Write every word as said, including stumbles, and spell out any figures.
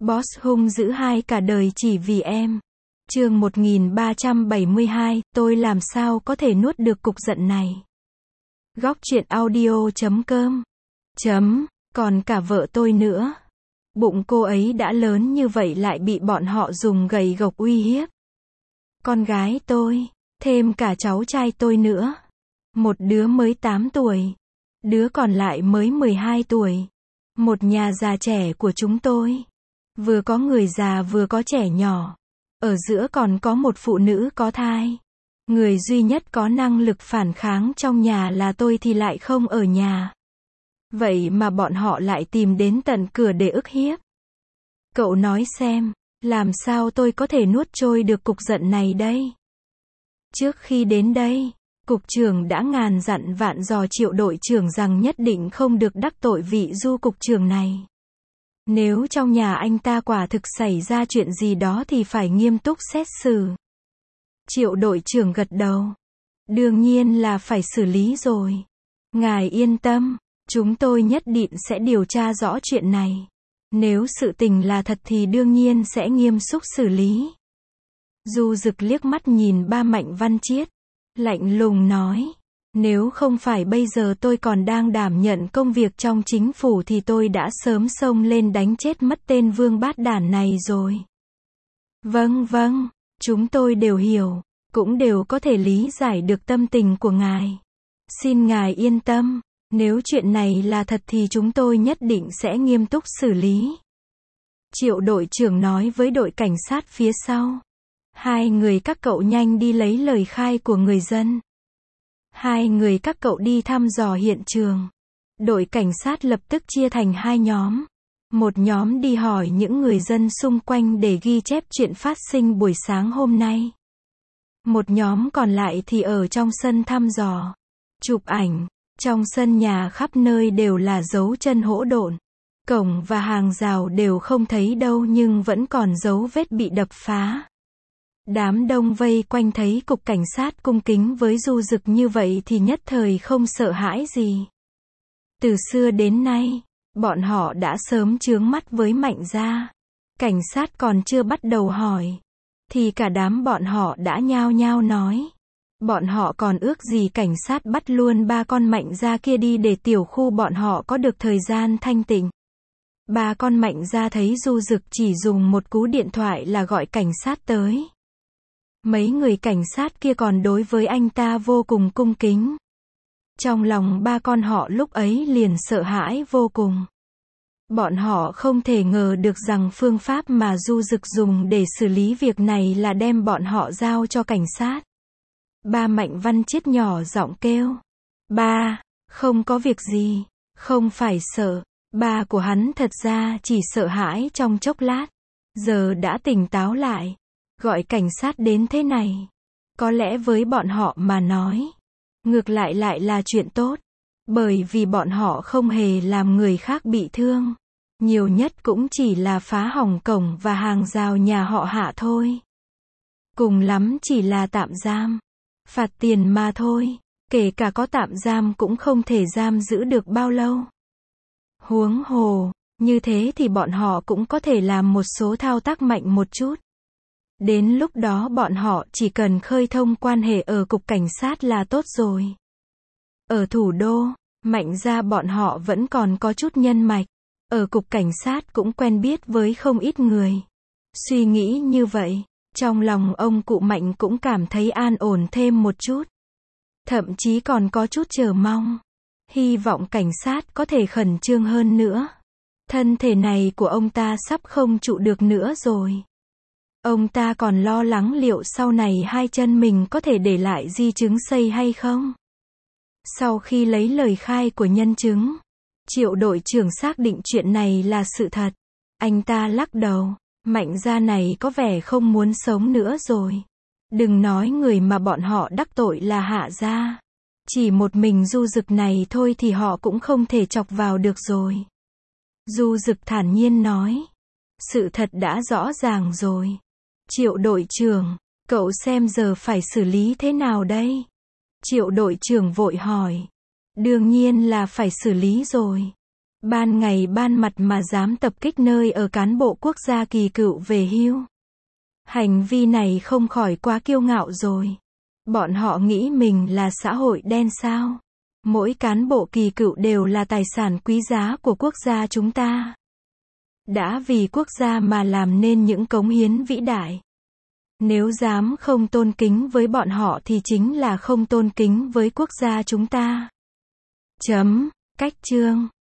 Boss hung dữ hai cả đời chỉ vì em. Chương một nghìn ba trăm bảy mươi hai, tôi làm sao có thể nuốt được cục giận này. Góc truyện audio chấm com. Chấm, còn cả vợ tôi nữa. Bụng cô ấy đã lớn như vậy lại bị bọn họ dùng gậy gộc uy hiếp. Con gái tôi, thêm cả cháu trai tôi nữa. Một đứa mới tám tuổi. Đứa còn lại mới mười hai tuổi. Một nhà già trẻ của chúng tôi. Vừa có người già vừa có trẻ nhỏ. Ở giữa còn có một phụ nữ có thai. Người duy nhất có năng lực phản kháng trong nhà là tôi thì lại không ở nhà. Vậy mà bọn họ lại tìm đến tận cửa để ức hiếp. Cậu nói xem, làm sao tôi có thể nuốt trôi được cục giận này đây? Trước khi đến đây, cục trưởng đã ngàn dặn vạn dò Triệu đội trưởng rằng nhất định không được đắc tội vị Du cục trưởng này. Nếu trong nhà anh ta quả thực xảy ra chuyện gì đó thì phải nghiêm túc xét xử. Triệu đội trưởng gật đầu. Đương nhiên là phải xử lý rồi. Ngài yên tâm, chúng tôi nhất định sẽ điều tra rõ chuyện này. Nếu sự tình là thật thì đương nhiên sẽ nghiêm xúc xử lý. Du Dực liếc mắt nhìn ba Mạnh Văn Chiết, lạnh lùng nói, nếu không phải bây giờ tôi còn đang đảm nhận công việc trong chính phủ thì tôi đã sớm xông lên đánh chết mất tên vương bát đản này rồi. Vâng vâng, chúng tôi đều hiểu, cũng đều có thể lý giải được tâm tình của ngài. Xin ngài yên tâm, nếu chuyện này là thật thì chúng tôi nhất định sẽ nghiêm túc xử lý. Triệu đội trưởng nói với đội cảnh sát phía sau. Hai người các cậu nhanh đi lấy lời khai của người dân. Hai người các cậu đi thăm dò hiện trường. Đội cảnh sát lập tức chia thành hai nhóm. Một nhóm đi hỏi những người dân xung quanh để ghi chép chuyện phát sinh buổi sáng hôm nay. Một nhóm còn lại thì ở trong sân thăm dò, chụp ảnh. Trong sân nhà khắp nơi đều là dấu chân hỗn độn. Cổng và hàng rào đều không thấy đâu nhưng vẫn còn dấu vết bị đập phá. Đám đông vây quanh thấy cục cảnh sát cung kính với Du Dực như vậy thì nhất thời không sợ hãi gì. Từ xưa đến nay, bọn họ đã sớm chướng mắt với Mạnh gia. Cảnh sát còn chưa bắt đầu hỏi, thì cả đám bọn họ đã nhao nhao nói. Bọn họ còn ước gì cảnh sát bắt luôn ba con Mạnh gia kia đi để tiểu khu bọn họ có được thời gian thanh tịnh. Ba con Mạnh gia thấy Du Dực chỉ dùng một cú điện thoại là gọi cảnh sát tới. Mấy người cảnh sát kia còn đối với anh ta vô cùng cung kính. Trong lòng ba con họ lúc ấy liền sợ hãi vô cùng. Bọn họ không thể ngờ được rằng phương pháp mà Du Dực dùng để xử lý việc này là đem bọn họ giao cho cảnh sát. Ba Mạnh Văn Chiết nhỏ giọng kêu. Ba, không có việc gì, không phải sợ. Ba của hắn thật ra chỉ sợ hãi trong chốc lát. Giờ đã tỉnh táo lại. Gọi cảnh sát đến thế này. Có lẽ với bọn họ mà nói. Ngược lại lại là chuyện tốt. Bởi vì bọn họ không hề làm người khác bị thương. Nhiều nhất cũng chỉ là phá hỏng cổng và hàng rào nhà họ Hạ thôi. Cùng lắm chỉ là tạm giam. Phạt tiền mà thôi, kể cả có tạm giam cũng không thể giam giữ được bao lâu. Huống hồ, như thế thì bọn họ cũng có thể làm một số thao tác mạnh một chút. Đến lúc đó bọn họ chỉ cần khơi thông quan hệ ở cục cảnh sát là tốt rồi. Ở thủ đô, Mạnh gia bọn họ vẫn còn có chút nhân mạch. Ở cục cảnh sát cũng quen biết với không ít người. Suy nghĩ như vậy. Trong lòng ông cụ Mạnh cũng cảm thấy an ổn thêm một chút. Thậm chí còn có chút chờ mong. Hy vọng cảnh sát có thể khẩn trương hơn nữa. Thân thể này của ông ta sắp không trụ được nữa rồi. Ông ta còn lo lắng liệu sau này hai chân mình có thể để lại di chứng xây hay không. Sau khi lấy lời khai của nhân chứng, Triệu đội trưởng xác định chuyện này là sự thật. Anh ta lắc đầu. Mạnh gia này có vẻ không muốn sống nữa rồi. Đừng nói người mà bọn họ đắc tội là Hạ gia. Chỉ một mình Du Dực này thôi thì họ cũng không thể chọc vào được rồi. Du Dực thản nhiên nói. Sự thật đã rõ ràng rồi. Triệu đội trưởng, cậu xem giờ phải xử lý thế nào đây? Triệu đội trưởng vội hỏi. Đương nhiên là phải xử lý rồi. Ban ngày ban mặt mà dám tập kích nơi ở cán bộ quốc gia kỳ cựu về hưu. Hành vi này không khỏi quá kiêu ngạo rồi. Bọn họ nghĩ mình là xã hội đen sao? Mỗi cán bộ kỳ cựu đều là tài sản quý giá của quốc gia chúng ta. Đã vì quốc gia mà làm nên những cống hiến vĩ đại. Nếu dám không tôn kính với bọn họ thì chính là không tôn kính với quốc gia chúng ta. Chấm. Cách chương.